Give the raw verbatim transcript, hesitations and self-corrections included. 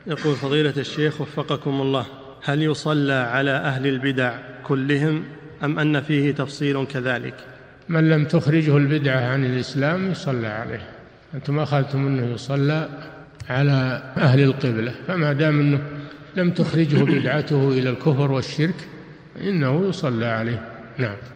يقول فضيلة الشيخ وفقكم الله، هل يصلى على أهل البدع كلهم أم أن فيه تفصيل كذلك؟ من لم تخرجه البدعة عن الإسلام يصلى عليه. أنتم أخذتم أنه يصلى على أهل القبلة، فما دام أنه لم تخرجه بدعته إلى الكفر والشرك إنه يصلى عليه. نعم.